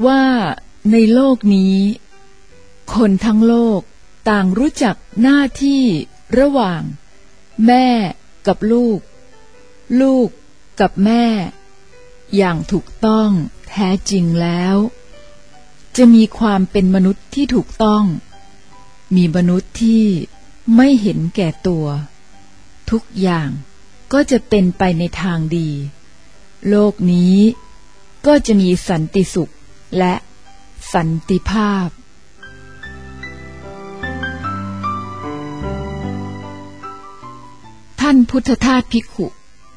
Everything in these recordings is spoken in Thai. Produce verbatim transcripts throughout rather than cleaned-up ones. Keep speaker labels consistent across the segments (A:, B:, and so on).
A: ว่าในโลกนี้คนทั้งโลกต่างรู้จักหน้าที่ระหว่างแม่กับลูกลูกกับแม่อย่างถูกต้องแท้จริงแล้วจะมีความเป็นมนุษย์ที่ถูกต้องมีมนุษย์ที่ไม่เห็นแก่ตัวทุกอย่างก็จะเป็นไปในทางดีโลกนี้ก็จะมีสันติสุขและสันติภาพท่านพุทธทาสภิกขุ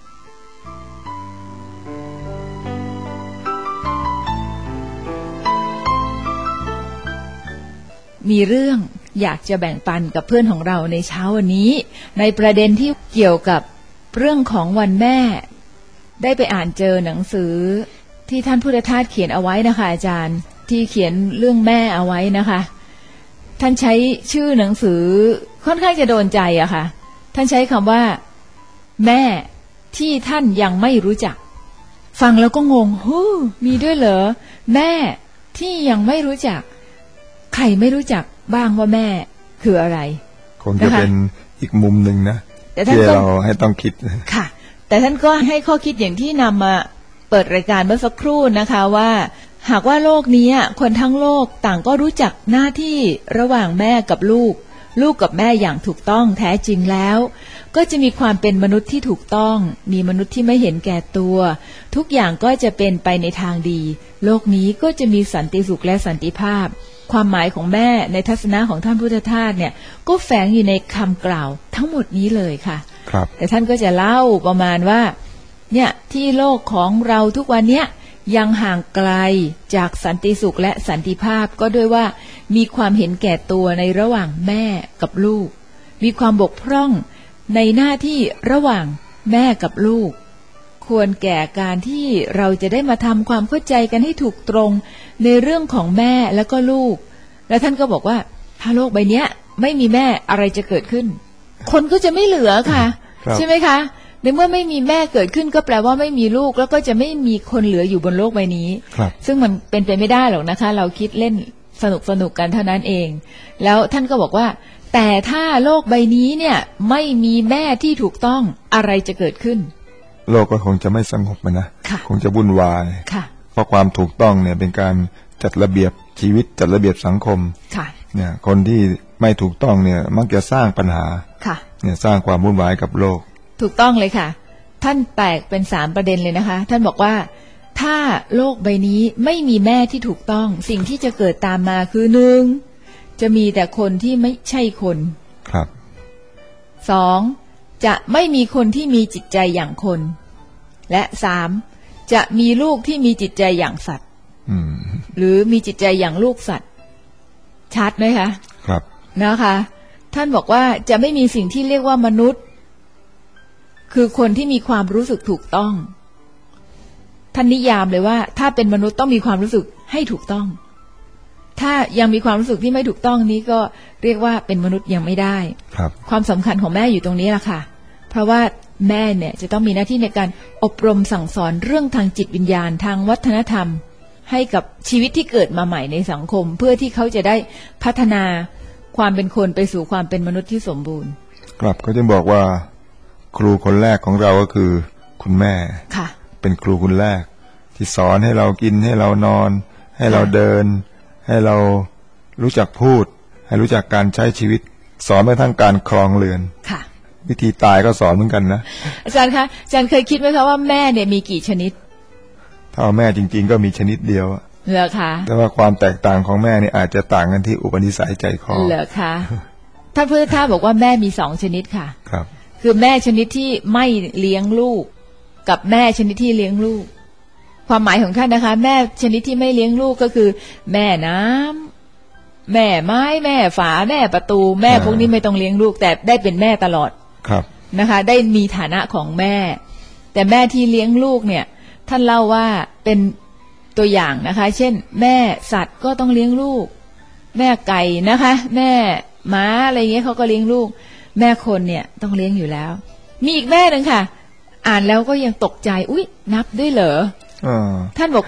A: มีเรื่องอยากจะแบ่งปันกับเพื่อนของเราในเช้าวันนี้ในประเด็นที่เกี่ยวกับเรื่องของวันแม่ได้ไปอ่านเจอหนังสือที่ท่านพุทธทาสเขียนเอาไว้นะคะอาจารย์ที่เขียนเรื่องแม่เอาไว้นะคะท่านใช้ชื่อหนังสือค่อนข้างจะโดนใจอะค่ะท่านใช้คำว่าแม่ที่ท่านยังไม่รู้จักฟังแล้วก็งงฮู้มีด้วยเหรอแม่ที่ยังไม่รู้จักใครไม่รู้จักบ้างว่าแม่คืออะไร
B: คงจะเป็นอีกมุมหนึ่งนะที่เราให้ต้องคิด
A: ค่ะแต่ท่านก็ให้ข้อคิดอย่างที่นำมาเปิดรายการเมื่อสักครู่นะคะว่าหากว่าโลกนี้คนทั้งโลกต่างก็รู้จักหน้าที่ระหว่างแม่กับลูกลูกกับแม่อย่างถูกต้องแท้จริงแล้วก็จะมีความเป็นมนุษย์ที่ถูกต้องมีมนุษย์ที่ไม่เห็นแก่ตัวทุกอย่างก็จะเป็นไปในทางดีโลกนี้ก็จะมีสันติสุขและสันติภาพความหมายของแม่ในทัศนะของท่านพุทธทาสเนี่ยก็แฝงอยู่ในคำกล่าวทั้งหมดนี้เลยค่ะ
B: ครับ
A: แต่ท่านก็จะเล่าประมาณว่าเนี่ยที่โลกของเราทุกวันเนี้ยยังห่างไกลจากสันติสุขและสันติภาพก็ด้วยว่ามีความเห็นแก่ตัวในระหว่างแม่กับลูกมีความบกพร่องในหน้าที่ระหว่างแม่กับลูกควรแก่การที่เราจะได้มาทำความเข้าใจกันให้ถูกตรงในเรื่องของแม่แล้วก็ลูกแล้วท่านก็บอกว่าถ้าโลกใบนี้ไม่มีแม่อะไรจะเกิดขึ้นคนก็จะไม่เหลือค่ะใช่ไหมคะในเมื่อไม่มีแม่เกิดขึ้นก็แปลว่าไม่มีลูกแล้วก็จะไม่มีคนเหลืออยู่บนโลกใบนี้ซึ่งมันเป็นไปไม่ได้หรอกนะคะเราคิดเล่นสนุกสนุกกันเท่านั้นเองแล้วท่านก็บอกว่าแต่ถ้าโลกใบนี้เนี่ยไม่มีแม่ที่ถูกต้องอะไรจะเกิดขึ้น
B: โลกก็คงจะไม่สงบนะคงจะวุ่นวายเพราะความถูกต้องเนี่ยเป็นการจัดระเบียบชีวิตจัดระเบียบสังคมเนี่ยคนที่ไม่ถูกต้องเนี่ยมักจะสร้างปัญหาเนี่ยสร้างความวุ่นวายกับโลก
A: ถูกต้องเลยค่ะท่านแตกเป็นสามประเด็นเลยนะคะท่านบอกว่าถ้าโลกใบนี้ไม่มีแม่ที่ถูกต้องสิ่งที่จะเกิดตามมาคือหนึ่งจะมีแต่คนที่ไม่ใช่คน
B: ครับ
A: สองจะไม่มีคนที่มีจิตใจอย่างคนและสามจะมีลูกที่มีจิตใจอย่างสัตว์หรือมีจิตใจอย่างลูกสัตว์ชัดไหมคะ
B: ครับ
A: นะคะท่านบอกว่าจะไม่มีสิ่งที่เรียกว่ามนุษย์คือคนที่มีความรู้สึกถูกต้องท่านนิยามเลยว่าถ้าเป็นมนุษย์ต้องมีความรู้สึกให้ถูกต้องถ้ายังมีความรู้สึกที่ไม่ถูกต้องนี้ก็เรียกว่าเป็นมนุษย์ยังไม่ได้
B: ครับ
A: ความสำคัญของแม่อยู่ตรงนี้แหละค่ะเพราะว่าแม่เนี่ยจะต้องมีหน้าที่ในการอบรมสั่งสอนเรื่องทางจิตวิญญาณทางวัฒนธรรมให้กับชีวิตที่เกิดมาใหม่ในสังคมเพื่อที่เขาจะได้พัฒนาความเป็นคนไปสู่ความเป็นมนุษย์ที่สมบูรณ์
B: ครับก็จะบอกว่าครูคนแรกของเราก็คือคุณแม่
A: ค่ะ
B: เป็นครูคนแรกที่สอนให้เรากินให้เรานอนให้เราเดินให้เรารู้จักพูดให้รู้จักการใช้ชีวิตสอนแม้ทั้งการครองเรือน
A: ค่ะ
B: วิธีตายก็สอนเหมือนกันนะ
A: อาจารย์คะอาจารย์เคยคิดไหมคะว่าแม่เนี่ยมีกี่ชนิด
B: ถ้าแม่จริงๆก็มีชนิดเดียว
A: เหรอคะ
B: แต่ว่าความแตกต่างของแม่นี่อาจจะต่างกันที่อุปนิสัยใจคอ
A: เหรอคะท่านพุทธทาสบอกว่าแม่มีสองชนิดค่ะ
B: ครับ
A: คือแม่ชนิดที่ไม่เลี้ยงลูกกับแม่ชนิดที่เลี้ยงลูกความหมายของท่านนะคะแม่ชนิดที่ไม่เลี้ยงลูกก็คือแม่น้ำแม่ไม้แม่ฝาแม่ประตูแม่พวกนี้ไม่ต้องเลี้ยงลูกแต่ได้เป็นแม่ตลอด
B: ครับ
A: นะคะได้มีฐานะของแม่แต่แม่ที่เลี้ยงลูกเนี่ยท่านเล่าว่าเป็นตัวอย่างนะคะเช่นแม่สัตว์ก็ต้องเลี้ยงลูกแม่ไก่นะคะแม่ม้าอะไรเงี้ยเขาก็เลี้ยงลูกแม่คนเนี่ยต้องเลี้ยงอยู่แล้วมีอีกแม่หนึ่งค่ะอ่านแล้วก็ยังตกใจอุ๊ยนับด้วยเหรอท่านบอกว่า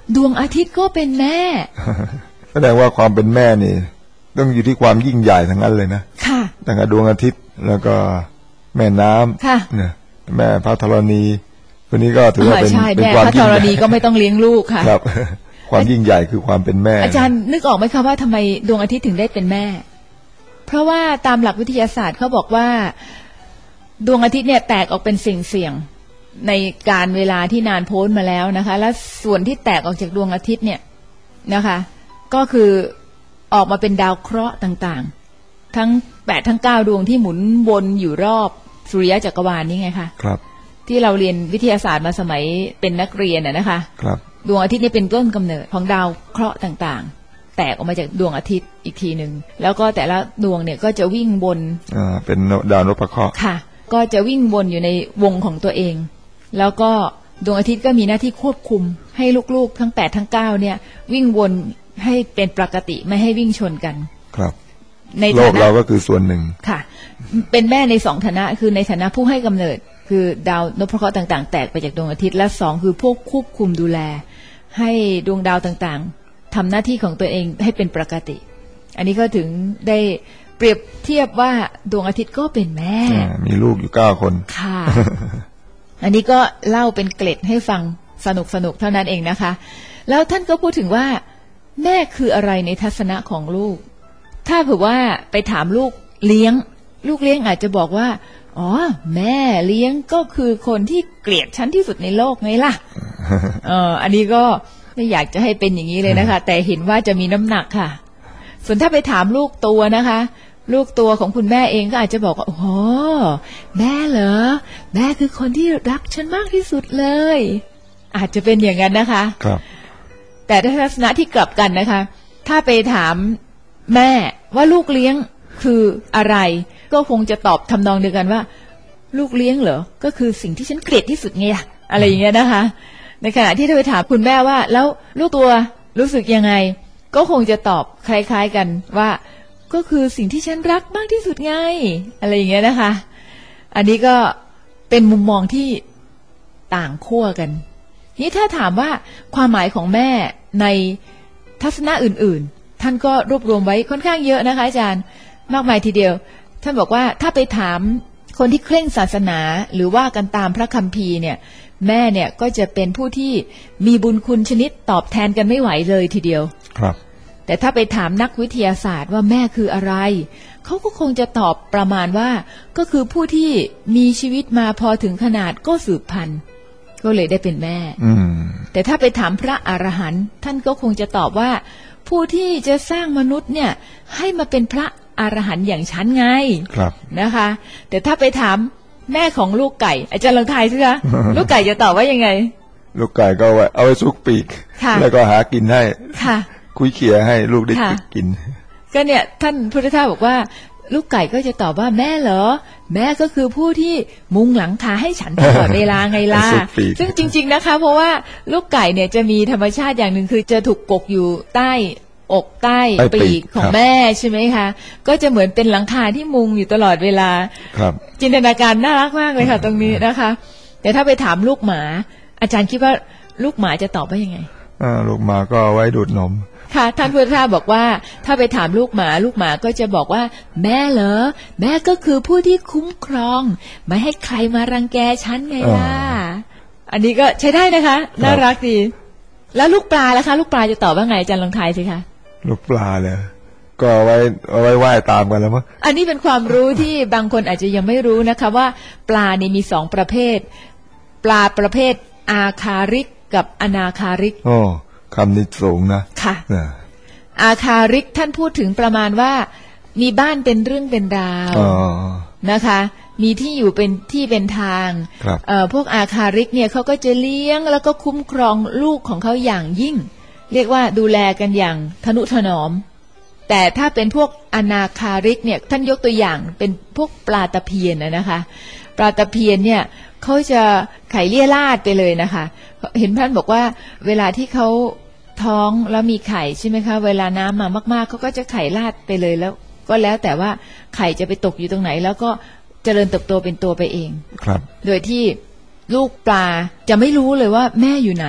A: ดวงอาทิตย์ก็เป็นแม่
B: แสดงว่าความเป็นแม่นี่ต้องอยู่ที่ความยิ่งใหญ่ทั้งนั้นเลยนะ
A: ค่ะ
B: ตั้งแต่ดวงอาทิตย์แล้วก็แม่น้ำ
A: ค่ะ
B: เนี่ยแม่พระธรณีคนนี้ก็ถือว่าเป็น
A: เป็นความยิ่งใหญ่พระธรณีก็ไม่ต้องเลี้ยงลูกค่ะ
B: ครับความยิ่งใหญ่คือความเป็นแม่
A: อาจารย์นึกออกไหมคะว่าทำไมดวงอาทิตย์ถึงได้เป็นแม่เพราะว่าตามหลักวิทยาศาสตร์เขาบอกว่าดวงอาทิตย์เนี่ยแตกออกเป็นสิ่งเสี่ยงในการเวลาที่นานโพ้นมาแล้วนะคะและส่วนที่แตกออกจากดวงอาทิตย์เนี่ยนะคะก็คือออกมาเป็นดาวเคราะห์ต่างๆทั้งแปดทั้งเก้าดวงที่หมุนวนอยู่รอบสุริยะจักรวาลนี่ไงคะ
B: ครับ
A: ที่เราเรียนวิทยาศาสตร์มาสมัยเป็นนักเรียนน่ะนะคะ
B: ครับ
A: ดวงอาทิตย์นี่เป็นต้นกำเนิดของดาวเคราะห์ต่างๆแตกออกมาจากดวงอาทิตย์อีกทีหนึ่งแล้วก็แต่ละดวงเนี่ยก็จะวิ่งวน
B: อ่าเป็นดาวนพเคราะห์
A: ค่ะก็จะวิ่งวนอยู่ในวงของตัวเองแล้วก็ดวงอาทิตย์ก็มีหน้าที่ควบคุมให้ลูกๆทั้งแปดทั้งเก้าเนี่ยวิ่งวนให้เป็นปกติไม่ให้วิ่งชนกัน
B: ครับในโลกเราก็คือส่วนหนึ่ง
A: ค่ะเป็นแม่ในสองฐานะคือในฐานะผู้ให้กำเนิดคือดาวนพเคราะห์ต่างๆแตกไปจากดวงอาทิตย์และสองคือพวกควบคุมดูแลให้ดวงดาวต่างๆทำหน้าที่ของตัวเองให้เป็นปกติอันนี้ก็ถึงได้เปรียบเทียบว่าดวงอาทิตย์ก็เป็นแม่
B: มีลูกอยู่เก้าคน
A: ค่ะ อันนี้ก็เล่าเป็นเกร็ดให้ฟังสนุกสนุกเท่านั้นเองนะคะแล้วท่านก็พูดถึงว่าแม่คืออะไรในทัศนะของลูกถ้าเผื่อว่าไปถามลูกเลี้ยงลูกเลี้ยงอาจจะบอกว่าอ๋อแม่เลี้ยงก็คือคนที่เกลียดฉันที่สุดในโลกไงล่ะ เอออันนี้ก็ไม่อยากจะให้เป็นอย่างนี้เลยนะคะแต่เห็นว่าจะมีน้ำหนักค่ะส่วนถ้าไปถามลูกตัวนะคะลูกตัวของคุณแม่เองก็อาจจะบอกว่าโอ้โหแม่เหรอแม่คือคนที่รักฉันมากที่สุดเลยอาจจะเป็นอย่างนั้นนะคะ
B: ครับ
A: แต่ถ้าทัศนะที่กลับกันนะคะถ้าไปถามแม่ว่าลูกเลี้ยงคืออะไรก็คงจะตอบทำนองเดียวกันว่าลูกเลี้ยงเหรอก็คือสิ่งที่ฉันเกลียดที่สุดไงอะไรอย่างเงี้ยนะคะในขณะที่ถ้าไปถามคุณแม่ว่าแล้วลูกตัวรู้สึกยังไงก็คงจะตอบคล้ายๆกันว่าก็คือสิ่งที่ฉันรักมากที่สุดไงอะไรอย่างเงี้ยนะคะอันนี้ก็เป็นมุมมองที่ต่างขั้วกันนี่ถ้าถามว่าความหมายของแม่ในทัศนะอื่นๆท่านก็รวบรวมไว้ค่อนข้างเยอะนะคะอาจารย์มากมายทีเดียวท่านบอกว่าถ้าไปถามคนที่เคร่งศาสนาหรือว่ากันตามพระคัมภีร์เนี่ยแม่เนี่ยก็จะเป็นผู้ที่มีบุญคุณชนิดตอบแทนกันไม่ไหวเลยทีเดียว
B: ครับ
A: แต่ถ้าไปถามนักวิทยาศาสตร์ว่าแม่คืออะไรเขาก็คงจะตอบประมาณว่าก็คือผู้ที่มีชีวิตมาพอถึงขนาดก็สืบพันธุ์ก็เลยได้เป็นแม่แต่ถ้าไปถามพระอรหันต์ท่านก็คงจะตอบว่าผู้ที่จะสร้างมนุษย์เนี่ยให้มาเป็นพระอรหันต์อย่างฉันไงนะคะแต่ถ้าไปถามแม่ของลูกไก่อาจารย์ลองทายสิคะ ลูกไก่จะตอบว่ายังไง
B: ลูกไก่ก็ไว้เอาไว้ซุกปีกแล้วก็หากินให้คุยเขี่ยให้ลูกได้กิน
A: ก็เนี่ยท่านพุทธทาสบอกว่าลูกไก่ก็จะตอบว่าแม่เหรอแม่ก็คือผู้ที่มุงหลังคาให้ฉันตลอดเวลาไงล่ะ ซึ่งจริงๆนะคะเพราะว่าลูกไก่เนี่ยจะมีธรรมชาติอย่างหนึ่งคือจะถูกกกอยู่ใต้อกใต้ปีกของแม่ใช่ไหมคะก็จะเหมือนเป็นหลังคาที่มุงอยู่ตลอดเวลาจินตนาการน่ารักมากเลยค่ะตรงนี้นะคะแต่ถ้าไปถามลูกหมาอาจารย์คิดว่าลูกหมาจะตอบว่ายังไง
B: อ่าลูกหมาก็ไว้ดูดนม
A: ค่ะท่านพุทธทาสบอกว่าถ้าไปถามลูกหมาลูกหมาก็จะบอกว่าแม่เหรอแม่ก็คือผู้ที่คุ้มครองไม่ให้ใครมารังแกฉันไงล่ะอันนี้ก็ใช้ได้นะคะน่ารักดีแล้วลูกปลาล่ะคะลูกปลาจะตอบว่าไงอาจารย์ลองทายสิคะ
B: ลูกปลาเลยก็ไว้เอาไว้ว่ายตามกันแล้วมั้ง
A: อันนี้เป็นความรู้ที่บางคนอาจจะยังไม่รู้นะคะว่าปลานี่มีสองประเภทปลาประเภทอาคาริกกับอนาคาริก
B: โอ้คำนี้สูงนะ
A: ค่ะอาคาริกท่านพูดถึงประมาณว่ามีบ้านเป็นเรื่องเป็นราวนะคะมีที่อยู่เป็นที่เป็นทางพวกอาคาริกเนี่ยเขาก็จะเลี้ยงแล้วก็คุ้มครองลูกของเขาอย่างยิ่งเรียกว่าดูแลกันอย่างทนุถนอมแต่ถ้าเป็นพวกอนาคาริกเนี่ยท่านยกตัวอย่างเป็นพวกปลาตะเพียนนะคะปลาตะเพียนเนี่ยเขาจะไข่เลี่ยราดไปเลยนะคะเห็นท่านบอกว่าเวลาที่เขาท้องแล้วมีไข่ใช่ไหมคะเวลาน้ำมามากๆเขาก็จะไข่ราดไปเลยแล้วก็แล้วแต่ว่าไข่จะไปตกอยู่ตรงไหนแล้วก็เจริญเติบโตเป็นตัวไปเอง
B: ครับ
A: โดยที่ลูกปลาจะไม่รู้เลยว่าแม่อยู่ไหน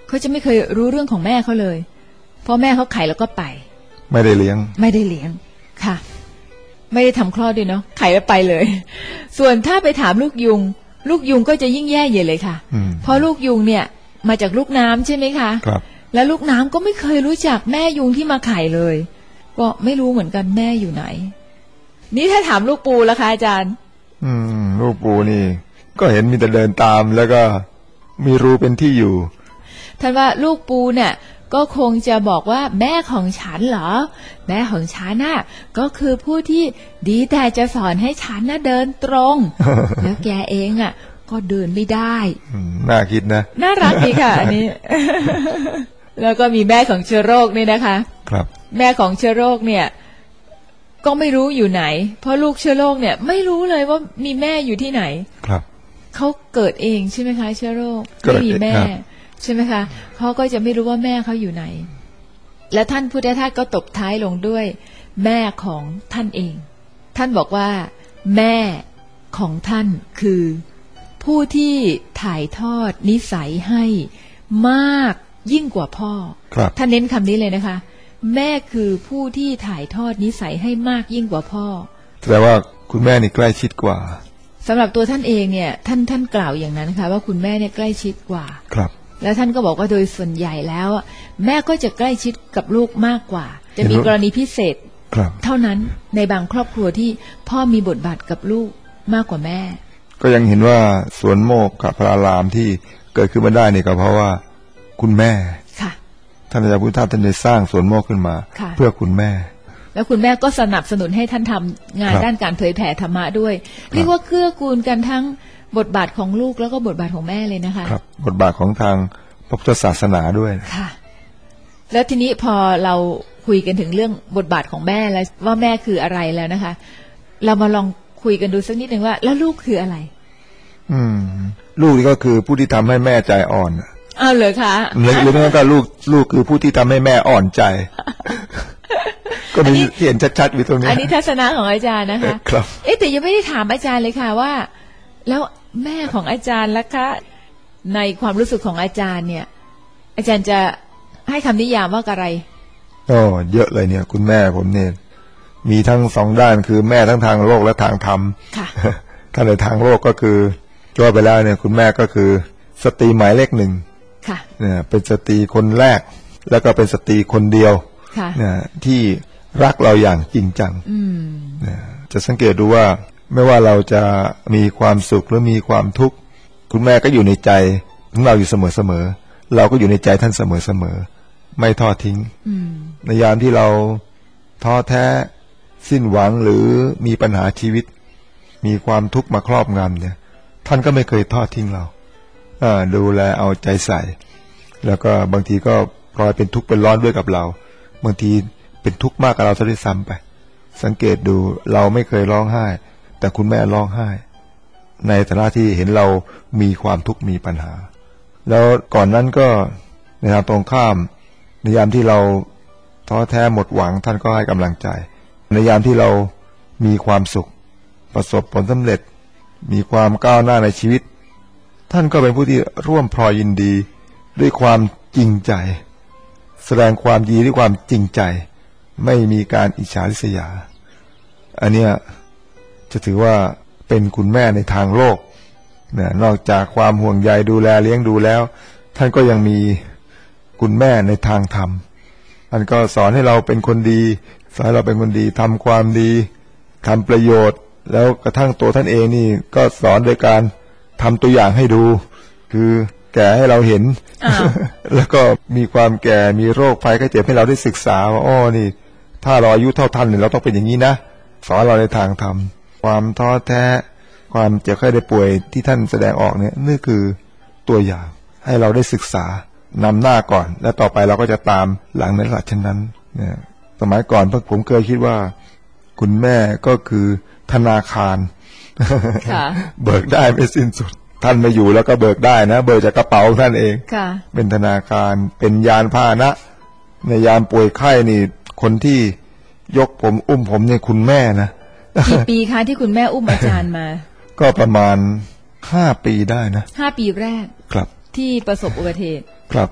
A: เขาจะไม่เคยรู้เรื่องของแม่เขาเลยเพราะแม่เขาไข่แล้วก็ไป
B: ไม่ได้เลี้ยง
A: ไม่ได้เลี้ยงค่ะไม่ได้ทำคลอดด้วยเนาะไข่แล้วไปเลยส่วนถ้าไปถามลูกยุงลูกยุงก็จะยิ่งแย่ใหญ่เลยค่ะเพราะลูกยุงเนี่ยมาจากลูกน้ำใช่ไหมคะ
B: ครับ
A: แล้วลูกน้ำก็ไม่เคยรู้จักแม่ยุงที่มาไข่เลยก็ไม่รู้เหมือนกันแม่อยู่ไหนนี่ถ้าถามลูกปูล่ะคะอาจารย์
B: อืมลูกปูนี่ก็เห็นมีแต่เดินตามแล้วก็มีรูเป็นที่อยู่
A: ท่านว่าลูกปูเนี่ยก็คงจะบอกว่าแม่ของฉันเหรอแม่ของฉันน่ะก็คือผู้ที่ดีแต่จะสอนให้ฉันน่ะเดินตรง แล้วแกเองอ่ะก็เดินไม่ได้
B: น่าคิดนะ
A: น่ารักดีค่ะอันนี้ แล้วก็มีแม่ของเชื้อโรคนี่นะคะ
B: ครับ
A: แม่ของเชื้อโรคเนี่ยก็ไม่รู้อยู่ไหนเพราะลูกเชื้อโรคเนี่ยไม่รู้เลยว่ามีแม่อยู่ที่ไหน
B: ครับ
A: เขาเกิดเองใช่ไหมคะเชื้อโรคไม่มีแม่ใช่ไหมคะเขาก็จะไม่รู้ว่าแม่เขาอยู่ไหนและท่านพุทธทาสก็ตบท้ายลงด้วยแม่ของท่านเองท่านบอกว่าแม่ของท่านคือผู้ที่ถ่ายทอดนิสัยให้มากยิ่งกว่าพ่อท่านเน้นคำนี้เลยนะคะแม่คือผู้ที่ถ่ายทอดนิสัยให้มากยิ่งกว่าพ่อ
B: แสดงว่าคุณแม่นี่ใกล้ชิดกว่า
A: สำหรับตัวท่านเองเนี่ยท่านท่านกล่าวอย่างนั้นค่ะว่าคุณแม่เนี่ยใกล้ชิดกว่า
B: ครับ
A: แล้วท่านก็บอกว่าโดยส่วนใหญ่แล้วแม่ก็จะใกล้ชิดกับลูกมากกว่าจะมีกรณีพิเศษเท่านั้นในบางครอบครัวที่พ่อมีบทบาทกับลูกมากกว่าแม่
B: ก็ยังเห็นว่าสวนโมกขพรารามที่เกิดขึ้นมาได้เนี่ยก็เพราะว่าคุณแม่
A: ค่ะ
B: ท่านอาจารย์พุทธทาสท่านได้สร้างสวนโมกขึ้นมาเพื่อคุณแม่
A: แล้วคุณแม่ก็สนับสนุนให้ท่านทำงานด้านการเผยแผ่ธรรมะด้วยเรียกว่าเกื้อกูลกันทั้งบทบาทของลูกแล้วก็บทบาทของแม่เลยนะคะ
B: ครับบทบาทของทางพระพุทธศาสนาด้วย
A: ค่ะแล้วทีนี้พอเราคุยกันถึงเรื่องบทบาทของแม่แล้วว่าแม่คืออะไรแล้วนะคะเรามาลองคุยกันดูสักนิดหนึ่งว่าแล้วลูกคืออะไร
B: อืมลูกนี่ก็คือผู้ที่ทำให้แม่ใจอ่อน
A: อ้าวเหรอคะ
B: หรือหรือไม่ก็ลูกลูกคือผู้ที่ทำให้แม่อ่อนใจก็มีเห็นชัดๆอยู่ตรงนี้
A: อันนี้ทัศนะของอาจารย์นะคะ
B: ครับ
A: เอ๊ะแต่ยังไม่ได้ถามอาจารย์เลยค่ะว่าแล้วแม่ของอาจารย์ล่ะคะในความรู้สึกของอาจารย์เนี่ยอาจารย์จะให้คำนิยามว่าอะไร
B: อ๋อเยอะเลยเนี่ยคุณแม่ผมเนี่ยมีทั้งสองด้านคือแม่ทั้งทางโลกและทางธรรม
A: ค่ะ
B: ถ้าในทางโลกก็คือจบไปแล้วเนี่ยคุณแม่ก็คือสตรีหมายเลขหนึ่ง
A: ค่ะ
B: เนี่ยเป็นสตรีคนแรกแล้วก็เป็นสตรีคนเดียว
A: ค่ะ
B: เนี่ยที่รักเราอย่างจริงจัง
A: อืม
B: เนี่ยจะสังเกตดูว่าไม่ว่าเราจะมีความสุขหรือมีความทุกข์คุณแม่ก็อยู่ในใจของเราอยู่เสมอๆเราก็อยู่ในใจท่านเสมอๆไม่ทอดทิ้งในยามที่เราท้อแท้สิ้นหวังหรือมีปัญหาชีวิตมีความทุกข์มาครอบงำเนี่ยท่านก็ไม่เคยทอดทิ้งเราดูแลเอาใจใส่แล้วก็บางทีก็พลอยเป็นทุกข์เป็นร้อนด้วยกับเราบางทีเป็นทุกข์มากกับเราซะด้วยซ้ำไปสังเกตดูเราไม่เคยร้องไห้แต่คุณแม่ร้องไห้ในฐานะที่เห็นเรามีความทุกข์มีปัญหาแล้วก่อนนั้นก็ในทางตรงข้ามในยามที่เราท้อแท้หมดหวังท่านก็ให้กำลังใจในยามที่เรามีความสุขประสบผลสำเร็จมีความก้าวหน้าในชีวิตท่านก็เป็นผู้ที่ร่วมพลอยยินดีด้วยความจริงใจแสดงความยินดีด้วยความจริงใจไม่มีการอิจฉาริษยาอันเนี้ยจะถือว่าเป็นคุณแม่ในทางโลกเนี่ยนอกจากความห่วงใยดูแลเลี้ยงดูแล้วท่านก็ยังมีคุณแม่ในทางธรรมท่านก็สอนให้เราเป็นคนดีสอนให้เราเป็นคนดีทำความดีทำประโยชน์แล้วกระทั่งตัวท่านเองนี่ก็สอนโดยการทำตัวอย่างให้ดูคือแก่ให้เราเห็น แล้วก็มีความแก่มีโรคภัยไข้เจ็บให้เราได้ศึกษาว่าอ้อนี่ถ้าเราอายุเท่าท่านเนี่ยเราต้องเป็นอย่างนี้นะสอนเราในทางธรรมความท้อแท้ความเจ็บไข้ได้ป่วยที่ท่านแสดงออกเนี่ยนี่คือตัวอย่างให้เราได้ศึกษานำหน้าก่อนและต่อไปเราก็จะตามหลังในลักษณะเช่นนั้นเนี่ยสมัยก่อนพวกผมเคยคิดว่าคุณแม่ก็คือธนาคาร เบิกได้ไม่สิ้นสุดท่านไม่อยู่แล้วก็เบิกได้นะเบิกจากกระเป๋าท่านเองเป็นธนาคารเป็นยานพาหนะในยามป่วยไข้นี่คนที่ยกผมอุ้มผมเนี่ยคุณแม่นะ
A: กี่ปีคะที่คุณแม่อุ้มอาจารย์มา
B: ก็ประมาณห้าปีได้นะ
A: ห้าปีแรก
B: ครับ
A: ที่ประสบอุบัติเหตุ
B: ครับ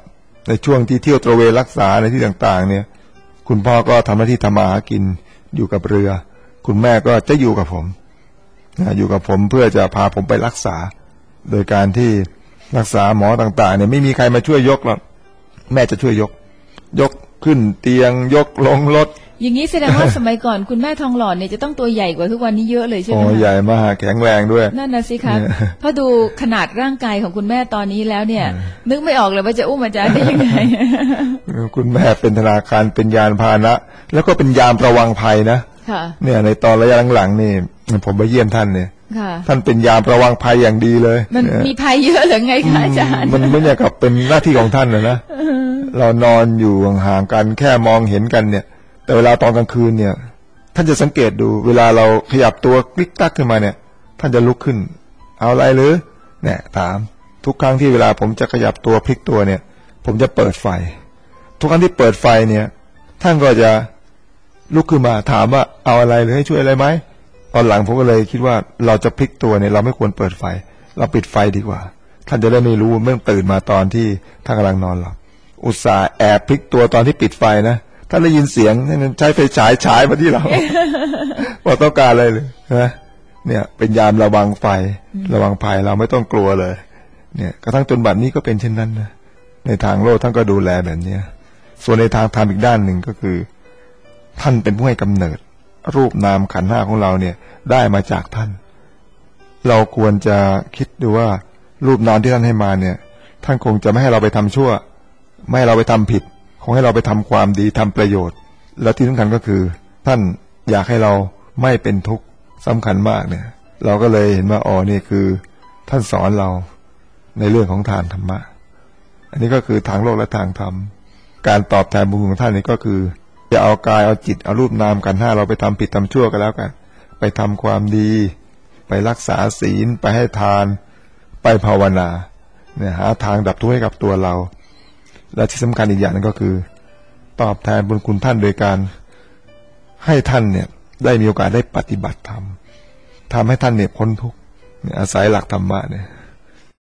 B: ในช่วงที่เที่ยวตระเวนรักษาในที่ต่างๆเนี่ยคุณพ่อก็ทำหน้าที่ทำมาหากินอยู่กับเรือคุณแม่ก็จะอยู่กับผมอยู่กับผมเพื่อจะพาผมไปรักษาโดยการที่รักษาหมอต่างๆเนี่ยไม่มีใครมาช่วยยกหรอกแม่จะช่วยยกยกขึ้นเตียงยกลงรถ
A: อย่างนี้แสดงว่าสมัยก่อนคุณแม่ทองหล่อเนี่ยจะต้องตัวใหญ่กว่าทุกวันนี้เยอะเลยใช่ไหมคะ
B: โอ้ใหญ่มากแข็งแรงด้วย
A: นั่นน่ะสิคะเพราะดูขนาดร่างกายของคุณแม่ตอนนี้แล้วเนี่ยนึกไม่ออกเลยว่าจะอุ้มอาจารย์ได้ยังไง
B: คุณแม่เป็นธนาคารเป็นยานพาหนะแล้วก็เป็นยามระวังภัยนะเนี่ยในตอนระยะหลังๆนี่ผมไปเยี่ยมท่านเนี่ยท่านเป็นยามระวังภัยอย่างดีเลย
A: มันมีภัยเยอะหรือไงคะอาจารย์
B: มันไม่ใช่กับเป็นหน้าที่ของท่านนะนะเรานอนอยู่ห่างๆกันแค่มองเห็นกันเนี่ยแต่เวลาตอนกลางคืนเนี่ยท่านจะสังเกตดูเวลาเราขยับตัวคลิกตักขึ้นมาเนี่ยท่านจะลุกขึ้นเอาอะไรหรือเนี่ยถามทุกครั้งที่เวลาผมจะขยับตัวพลิกตัวเนี่ยผมจะเปิดไฟทุกครั้งที่เปิดไฟเนี่ยท่านก็จะลุกขึ้นมาถามว่าเอาอะไรหรือให้ช่วยอะไรไหมตอนหลังผมก็เลยคิดว่าเราจะพลิกตัวเนี่ยเราไม่ควรเปิดไฟเราปิดไฟดีกว่าท่านจะได้ไม่รู้เมื่อตื่นมาตอนที่ท่านกำลังนอนหลับอุตส่าห์แอบพลิกตัวตอนที่ปิดไฟนะท่านได้ยินเสียงใช้ไฟฉายฉายมาที่เราว่าต้องการอะไรเลยนะเนี่ยเป็นยามระวังไฟระวังภัยเราไม่ต้องกลัวเลยเนี่ยกระทั่งจนบัดนี้ก็เป็นเช่นนั้นนะในทางโลกท่านก็ดูแลแบบนี้ส่วนในทางธรรมอีกด้านหนึ่งก็คือท่านเป็นผู้ให้กำเนิดรูปนามขันธ์ห้าของเราเนี่ยได้มาจากท่านเราควรจะคิดดูว่ารูปนามที่ท่านให้มาเนี่ยท่านคงจะไม่ให้เราไปทำชั่วไม่ให้เราไปทำผิดคงให้เราไปทำความดีทำประโยชน์แล้วที่สำคัญก็คือท่านอยากให้เราไม่เป็นทุกข์สำคัญมากเนี่ยเราก็เลยเห็นว่าอ๋อนี่คือท่านสอนเราในเรื่องของทานธรรมะอันนี้ก็คือทางโลกและทางธรรมการตอบแทนบุญของท่านนี่ก็คือจะเอากายเอาจิตเอารูปนามขันธ์ห้าเราไปทำผิดทำชั่วกันแล้วกันไปทำความดีไปรักษาศีลไปให้ทานไปภาวนาเนี่ยหาทางดับทุกข์ให้กับตัวเราและที่สำคัญอีกอย่างนึงก็คือตอบแทนบุญคุณท่านโดยการให้ท่านเนี่ยได้มีโอกาสได้ปฏิบัติธรรมทำให้ท่านเนี่ยพ้นทุกข์อาศัยหลักธรรมะเนี่ย